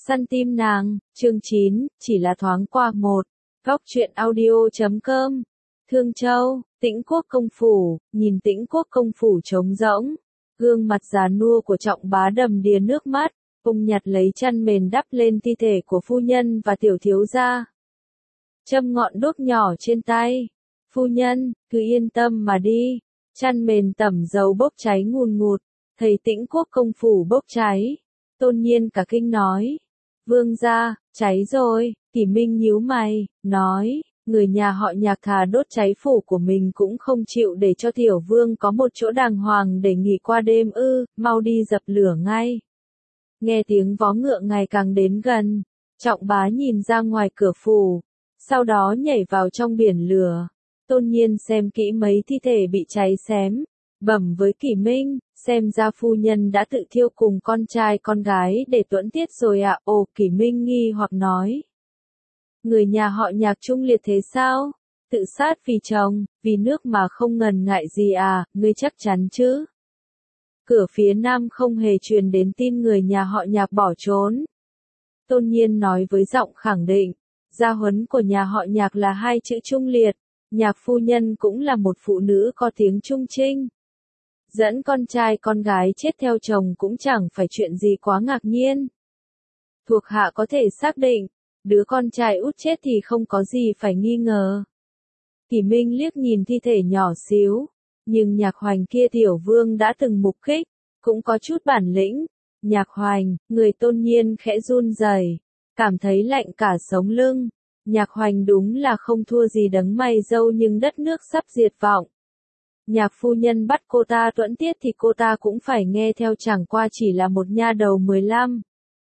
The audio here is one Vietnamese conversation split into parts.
Săn tim nàng, chương 9, chỉ là thoáng qua một. Góc truyện audio.com. Thương Châu, Tĩnh Quốc công phủ, nhìn Tĩnh Quốc công phủ trống rỗng. Gương mặt già nua của Trọng Bá đầm đìa nước mắt, ông nhặt lấy chăn mền đắp lên thi thể của phu nhân và tiểu thiếu gia. Châm ngọn đuốc nhỏ trên tay. Phu nhân, cứ yên tâm mà đi. Chăn mền tẩm dầu bốc cháy ngùn ngụt, thấy Tĩnh Quốc công phủ bốc cháy. Tôn Nhiên cả kinh nói. Vương gia, cháy rồi. Kỷ Minh nhíu mày, nói, người nhà họ Nhạc thà đốt cháy phủ của mình cũng không chịu để cho tiểu vương có một chỗ đàng hoàng để nghỉ qua đêm ư, mau đi dập lửa ngay. Nghe tiếng vó ngựa ngày càng đến gần, Trọng Bá nhìn ra ngoài cửa phủ, sau đó nhảy vào trong biển lửa. Tôn Nhiên xem kỹ mấy thi thể bị cháy xém, bẩm với Kỷ Minh, xem ra phu nhân đã tự thiêu cùng con trai con gái để tuẫn tiết rồi ạ. Ồ, Kỷ Minh nghi hoặc nói. Người nhà họ Nhạc trung liệt thế sao? Tự sát vì chồng, vì nước mà không ngần ngại gì à, ngươi chắc chắn chứ? Cửa phía nam không hề truyền đến tin người nhà họ Nhạc bỏ trốn. Tôn Nhiên nói với giọng khẳng định, gia huấn của nhà họ Nhạc là hai chữ trung liệt, Nhạc phu nhân cũng là một phụ nữ có tiếng trung trinh. Dẫn con trai con gái chết theo chồng cũng chẳng phải chuyện gì quá ngạc nhiên. Thuộc hạ có thể xác định, đứa con trai út chết thì không có gì phải nghi ngờ. Kỷ Minh liếc nhìn thi thể nhỏ xíu, nhưng Nhạc Hoành kia tiểu vương đã từng mục kích, cũng có chút bản lĩnh. Nhạc Hoành, người Tôn Nhiên khẽ run rẩy, cảm thấy lạnh cả sống lưng. Nhạc Hoành đúng là không thua gì đấng mày râu nhưng đất nước sắp diệt vong. Nhạc phu nhân bắt cô ta tuẫn tiết thì cô ta cũng phải nghe theo, chẳng qua chỉ là một nha đầu 15,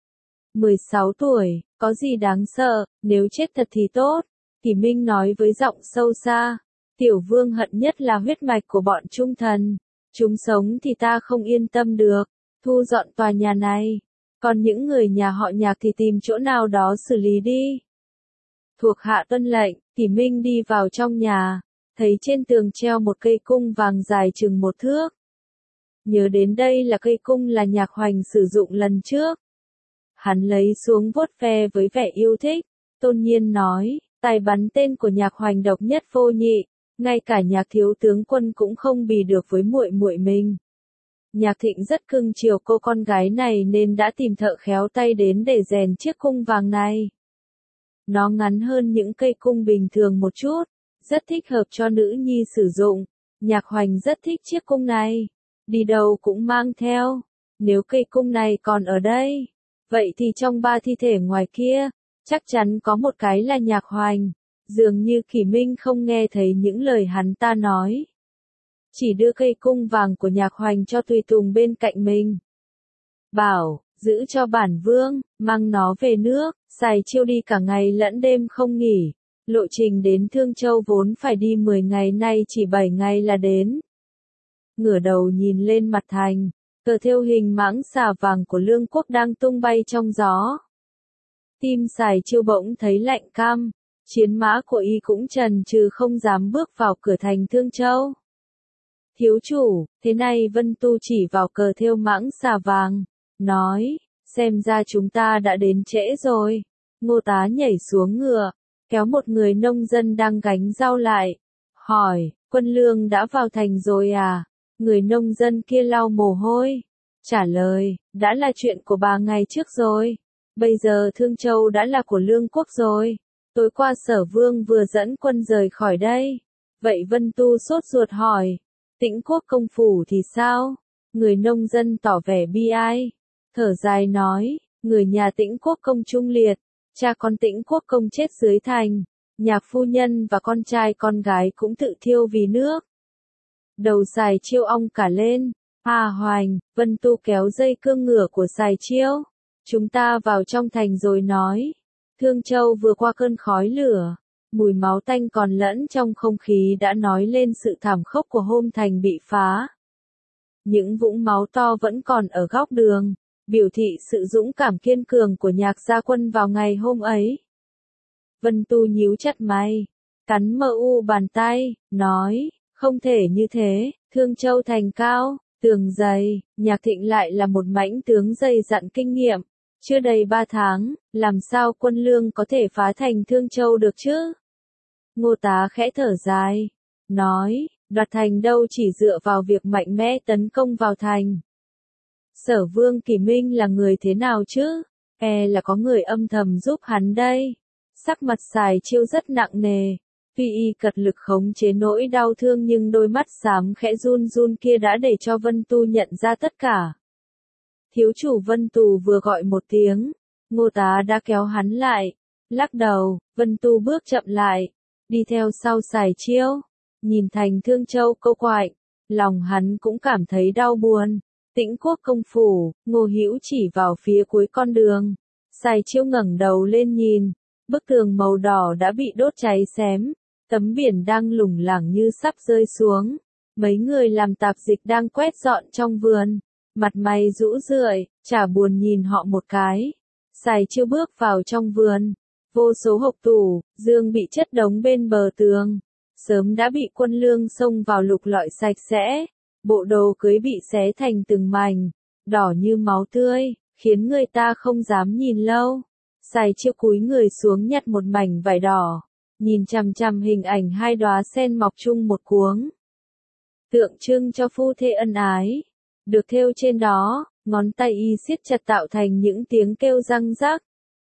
16 tuổi, có gì đáng sợ, nếu chết thật thì tốt. Kỷ Minh nói với giọng sâu xa, tiểu vương hận nhất là huyết mạch của bọn trung thần, chúng sống thì ta không yên tâm được, thu dọn tòa nhà này, còn những người nhà họ Nhạc thì tìm chỗ nào đó xử lý đi. Thuộc hạ tuân lệnh. Kỷ Minh đi vào trong nhà, thấy trên tường treo một cây cung vàng dài chừng 1 thước. Nhớ đến đây là cây cung là Nhạc Hoành sử dụng lần trước. Hắn lấy xuống vuốt ve với vẻ yêu thích. Tôn Nhiên nói, tài bắn tên của Nhạc Hoành độc nhất vô nhị, ngay cả Nhạc thiếu tướng quân cũng không bì được với muội muội mình. Nhạc Thịnh rất cưng chiều cô con gái này nên đã tìm thợ khéo tay đến để rèn chiếc cung vàng này. Nó ngắn hơn những cây cung bình thường một chút, rất thích hợp cho nữ nhi sử dụng. Nhạc Hoành rất thích chiếc cung này, đi đâu cũng mang theo. Nếu cây cung này còn ở đây, vậy thì trong 3 thi thể ngoài kia, chắc chắn có một cái là Nhạc Hoành. Dường như Kỷ Minh không nghe thấy những lời hắn ta nói, chỉ đưa cây cung vàng của Nhạc Hoành cho tùy tùng bên cạnh mình. Bảo, giữ cho bản vương, mang nó về nước, xài chiêu đi cả ngày lẫn đêm không nghỉ. Lộ trình đến Thương Châu vốn phải đi 10 ngày, nay chỉ 7 ngày là đến. Ngửa đầu nhìn lên mặt thành, cờ thêu hình mãng xà vàng của Lương Quốc đang tung bay trong gió. Tim xài chiêu bỗng thấy lạnh cam, chiến mã của y cũng chần chừ không dám bước vào cửa thành Thương Châu. Thiếu chủ, thế này Vân Tu chỉ vào cờ thêu mãng xà vàng, nói, xem ra chúng ta đã đến trễ rồi. Ngô tá nhảy xuống ngựa, kéo một người nông dân đang gánh rau lại, hỏi, quân lương đã vào thành rồi à? Người nông dân kia lau mồ hôi, trả lời, đã là chuyện của 3 ngày trước rồi, bây giờ Thương Châu đã là của Lương Quốc rồi, tối qua Sở Vương vừa dẫn quân rời khỏi đây. Vậy Vân Tu sốt ruột hỏi, Tĩnh Quốc công phủ thì sao? Người nông dân tỏ vẻ bi ai, thở dài nói, người nhà Tĩnh Quốc công trung liệt, cha con Tĩnh Quốc công chết dưới thành, Nhạc phu nhân và con trai con gái cũng tự thiêu vì nước. Đầu Sài Chiêu ong cả lên. Hà Hoành, Vân Tu kéo dây cương ngựa của Sài Chiêu. Chúng ta vào trong thành rồi nói. Thương Châu vừa qua cơn khói lửa, mùi máu tanh còn lẫn trong không khí đã nói lên sự thảm khốc của hôm thành bị phá. Những vũng máu to vẫn còn ở góc đường, biểu thị sự dũng cảm kiên cường của Nhạc gia quân vào ngày hôm ấy. Vân Tu nhíu chặt mày, cắn mờ u bàn tay, nói, không thể như thế, Thương Châu thành cao, tường dày, Nhạc Thịnh lại là một mãnh tướng dày dặn kinh nghiệm, Chưa đầy 3 tháng, làm sao quân lương có thể phá thành Thương Châu được chứ? Ngô Tá khẽ thở dài, nói, đoạt thành đâu chỉ dựa vào việc mạnh mẽ tấn công vào thành. Sở Vương Kỳ Minh là người thế nào chứ? Là có người âm thầm giúp hắn đây. Sắc mặt Sài Chiêu rất nặng nề. Tuy y cật lực khống chế nỗi đau thương nhưng đôi mắt xám khẽ run run kia đã để cho Vân Tu nhận ra tất cả. Thiếu chủ Vân Tu vừa gọi một tiếng, Ngô Tá đã kéo hắn lại. Lắc đầu, Vân Tu bước chậm lại, đi theo sau Sài Chiêu, nhìn thành Thương Châu câu quạnh, lòng hắn cũng cảm thấy đau buồn. Tĩnh Quốc công phủ, Ngô Hữu chỉ vào phía cuối con đường. Sài Chiêu ngẩng đầu lên nhìn, bức tường màu đỏ đã bị đốt cháy xém, tấm biển đang lủng lẳng như sắp rơi xuống. Mấy người làm tạp dịch đang quét dọn trong vườn, mặt mày rũ rượi, chả buồn nhìn họ một cái. Sài Chiêu bước vào trong vườn, vô số hộc tủ, giường bị chất đống bên bờ tường, sớm đã bị quân lương xông vào lục lọi sạch sẽ. Bộ đồ cưới bị xé thành từng mảnh, đỏ như máu tươi, khiến người ta không dám nhìn lâu. Sài Chiêu cúi người xuống nhặt một mảnh vải đỏ, nhìn chằm chằm hình ảnh hai đóa sen mọc chung một cuống. Tượng trưng cho phu thê ân ái, được thêu trên đó, ngón tay y siết chặt tạo thành những tiếng kêu răng rắc.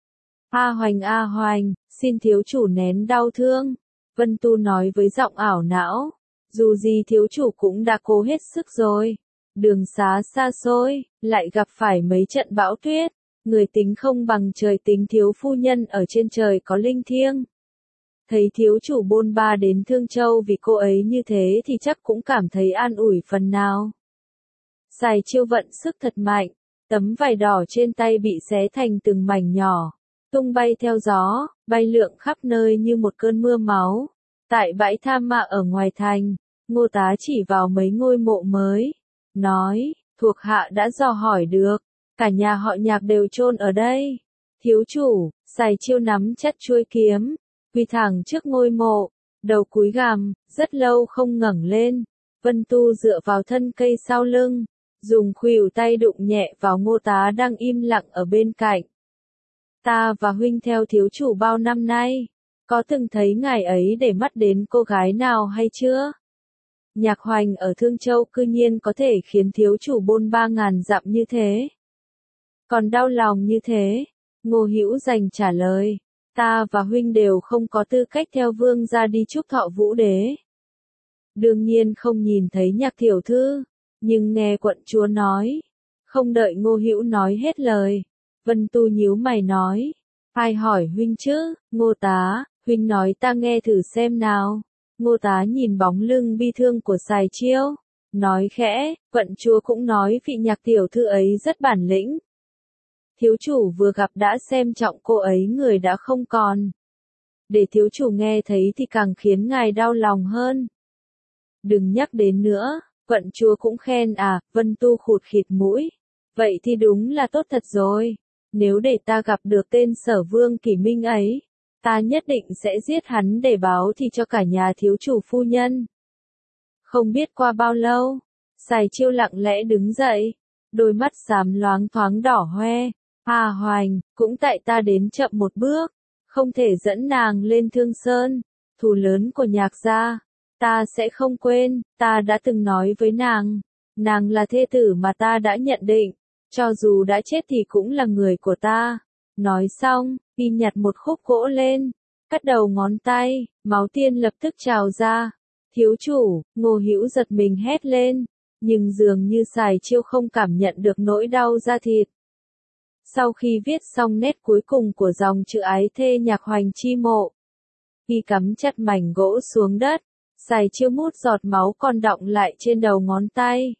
A Hoành, xin thiếu chủ nén đau thương, Vân Tu nói với giọng ảo não. Dù gì thiếu chủ cũng đã cố hết sức rồi. Đường xá xa xôi, lại gặp phải mấy trận bão tuyết. Người tính không bằng trời tính thiếu phu nhân ở trên trời có linh thiêng. Thấy thiếu chủ bôn ba đến Thương Châu vì cô ấy như thế thì chắc cũng cảm thấy an ủi phần nào. Sài Chiêu vận sức thật mạnh. Tấm vải đỏ trên tay bị xé thành từng mảnh nhỏ. Tung bay theo gió, bay lượn khắp nơi như một cơn mưa máu. Tại bãi tha ma ở ngoài thành, Ngô Tá chỉ vào mấy ngôi mộ mới, nói, thuộc hạ đã dò hỏi được, cả nhà họ Nhạc đều chôn ở đây. Thiếu chủ, Sài Chiêu nắm chặt chuôi kiếm, quỳ thẳng trước ngôi mộ, đầu cúi gằm, rất lâu không ngẩng lên. Vân Tu dựa vào thân cây sau lưng, dùng khuỷu tay đụng nhẹ vào Ngô Tá đang im lặng ở bên cạnh. Ta và huynh theo thiếu chủ bao năm nay, có từng thấy ngài ấy để mắt đến cô gái nào hay chưa? Nhạc Hoành ở Thương Châu cư nhiên có thể khiến thiếu chủ bôn 3.000 dặm như thế. Còn đau lòng như thế, Ngô Hữu Dành trả lời, ta và huynh đều không có tư cách theo vương gia đi chúc thọ Vũ Đế. Đương nhiên không nhìn thấy Nhạc tiểu thư, nhưng nghe quận chúa nói. Không đợi Ngô Hữu nói hết lời, Vân Tu nhíu mày nói, ai hỏi huynh chứ? Ngô Tá, huynh nói ta nghe thử xem nào. Ngô Tá nhìn bóng lưng bi thương của Sài Chiêu, nói khẽ, quận chúa cũng nói vị Nhạc tiểu thư ấy rất bản lĩnh. Thiếu chủ vừa gặp đã xem trọng cô ấy người đã không còn. Để thiếu chủ nghe thấy thì càng khiến ngài đau lòng hơn. Đừng nhắc đến nữa, quận chúa cũng khen à, Vân Tu khụt khịt mũi. Vậy thì đúng là tốt thật rồi. Nếu để ta gặp được tên Sở Vương Kỳ Minh ấy, ta nhất định sẽ giết hắn để báo thù cho cả nhà thiếu chủ phu nhân. Không biết qua bao lâu, Sài Chiêu lặng lẽ đứng dậy, đôi mắt xám loáng thoáng đỏ hoe. À Hoành, cũng tại ta đến chậm một bước, không thể dẫn nàng lên Thương Sơn, thù lớn của Nhạc gia, ta sẽ không quên, ta đã từng nói với nàng là thê tử mà ta đã nhận định, cho dù đã chết thì cũng là người của ta. Nói xong, y nhặt một khúc gỗ lên, cắt đầu ngón tay, máu tiên lập tức trào ra. Thiếu chủ, Ngô Hữu giật mình hét lên, nhưng dường như Sài Chiêu không cảm nhận được nỗi đau da thịt. Sau khi viết xong nét cuối cùng của dòng chữ ái thê Nhạc Hoành chi mộ, y cắm chặt mảnh gỗ xuống đất, Sài Chiêu mút giọt máu còn đọng lại trên đầu ngón tay.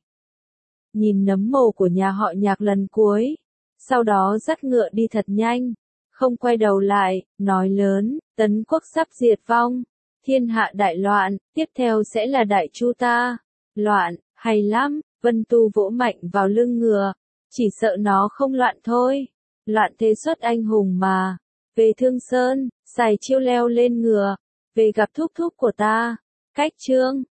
Nhìn nấm mồ của nhà họ Nhạc lần cuối, sau đó dắt ngựa đi thật nhanh, không quay đầu lại, nói lớn, Tấn quốc sắp diệt vong, thiên hạ đại loạn, tiếp theo sẽ là đại chu ta. Loạn, hay lắm, Vân Tu vỗ mạnh vào lưng ngựa, chỉ sợ nó không loạn thôi. Loạn thế xuất anh hùng mà. Về Thương Sơn, Sài Chiêu leo lên ngựa, về gặp thúc thúc của ta. Cách chương